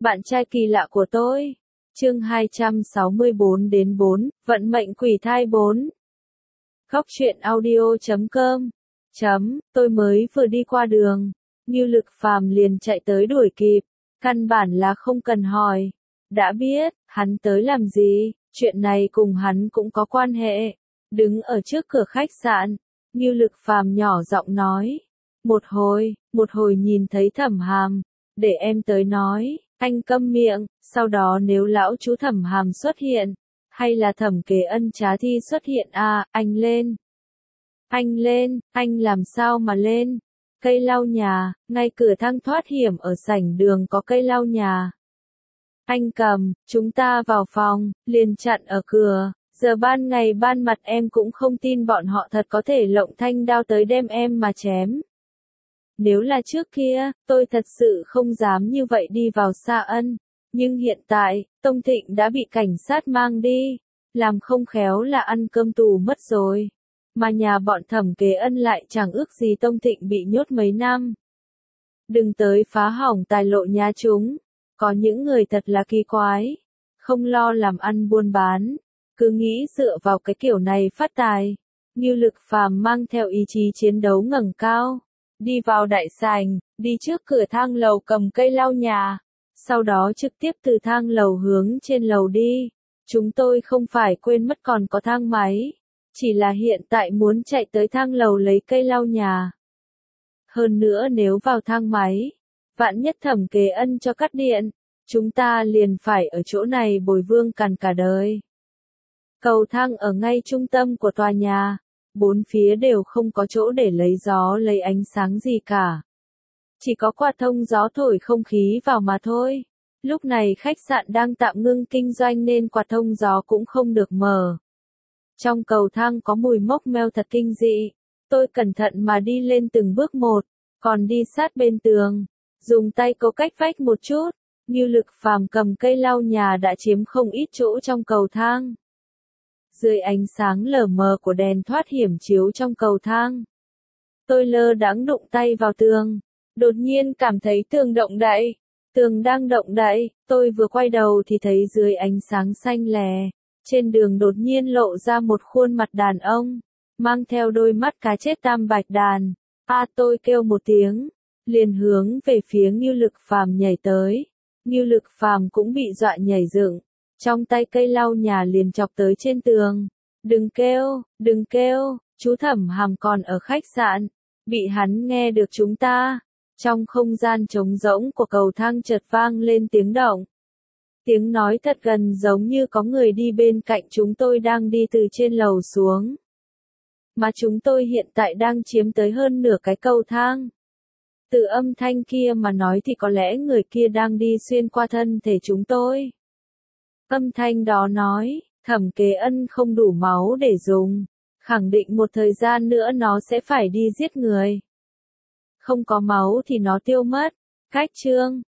Bạn trai kỳ lạ của tôi. Chương 264-4, Vận mệnh quỷ thai 4. Góc truyện audio.com. Tôi mới vừa đi qua đường, Ngưu Lực Phàm liền chạy tới đuổi kịp, căn bản là không cần hỏi. Đã biết, hắn tới làm gì, chuyện này cùng hắn cũng có quan hệ. Đứng ở trước cửa khách sạn, Ngưu Lực Phàm nhỏ giọng nói. Một hồi nhìn thấy Thẩm Hàm, để em tới nói. Anh câm miệng, sau đó nếu lão chú Thẩm Hàm xuất hiện, hay là Thẩm Kế Ân Trá Thi xuất hiện anh lên. Anh làm sao mà lên? Cây lau nhà, ngay cửa thang thoát hiểm ở sảnh đường có cây lau nhà. Anh cầm, chúng ta vào phòng, liền chặn ở cửa, giờ ban ngày ban mặt em cũng không tin bọn họ thật có thể lộng thanh đao tới đem em mà chém. Nếu là trước kia, tôi thật sự không dám như vậy đi vào Sa Ân, nhưng hiện tại, Tông Thịnh đã bị cảnh sát mang đi, làm không khéo là ăn cơm tù mất rồi. Mà nhà bọn Thẩm Kế Ân lại chẳng ước gì Tông Thịnh bị nhốt mấy năm. Đừng tới phá hỏng tài lộ nhà chúng, có những người thật là kỳ quái, không lo làm ăn buôn bán, cứ nghĩ dựa vào cái kiểu này phát tài. Ngưu Lực Phàm mang theo ý chí chiến đấu ngẩng cao, đi vào đại sảnh, đi trước cửa thang lầu cầm cây lau nhà, sau đó trực tiếp từ thang lầu hướng trên lầu đi. Chúng tôi không phải quên mất còn có thang máy, chỉ là hiện tại muốn chạy tới thang lầu lấy cây lau nhà. Hơn nữa nếu vào thang máy, vạn nhất Thẩm Kế Ân cho cắt điện, chúng ta liền phải ở chỗ này bồi vương cằn cả đời. Cầu thang ở ngay trung tâm của tòa nhà, bốn phía đều không có chỗ để lấy gió lấy ánh sáng gì cả. Chỉ có quạt thông gió thổi không khí vào mà thôi. Lúc này khách sạn đang tạm ngưng kinh doanh nên quạt thông gió cũng không được mở. Trong cầu thang có mùi mốc meo thật kinh dị. Tôi cẩn thận mà đi lên từng bước một, còn đi sát bên tường, dùng tay cố cách vách một chút. Ngưu Lực Phàm cầm cây lau nhà đã chiếm không ít chỗ trong cầu thang. Dưới ánh sáng lờ mờ của đèn thoát hiểm chiếu trong cầu thang, tôi lơ đãng đụng tay vào tường, đột nhiên cảm thấy tường động đậy. Tường đang động đậy, tôi vừa quay đầu thì thấy dưới ánh sáng xanh lè, trên đường đột nhiên lộ ra một khuôn mặt đàn ông, mang theo đôi mắt cá chết tam bạch đàn. Tôi kêu một tiếng, liền hướng về phía Ngưu Lực Phàm nhảy tới. Ngưu Lực Phàm cũng bị dọa nhảy dựng, trong tay cây lau nhà liền chọc tới trên tường. Đừng kêu, chú Thẩm Hàm còn ở khách sạn, bị hắn nghe được chúng ta. Trong không gian trống rỗng của cầu thang chợt vang lên tiếng động. Tiếng nói thật gần giống như có người đi bên cạnh chúng tôi đang đi từ trên lầu xuống. Mà chúng tôi hiện tại đang chiếm tới hơn nửa cái cầu thang. Từ âm thanh kia mà nói thì có lẽ người kia đang đi xuyên qua thân thể chúng tôi. Âm thanh đó nói, Thẩm Kế Ân không đủ máu để dùng, khẳng định một thời gian nữa nó sẽ phải đi giết người. Không có máu thì nó tiêu mất. Cách chương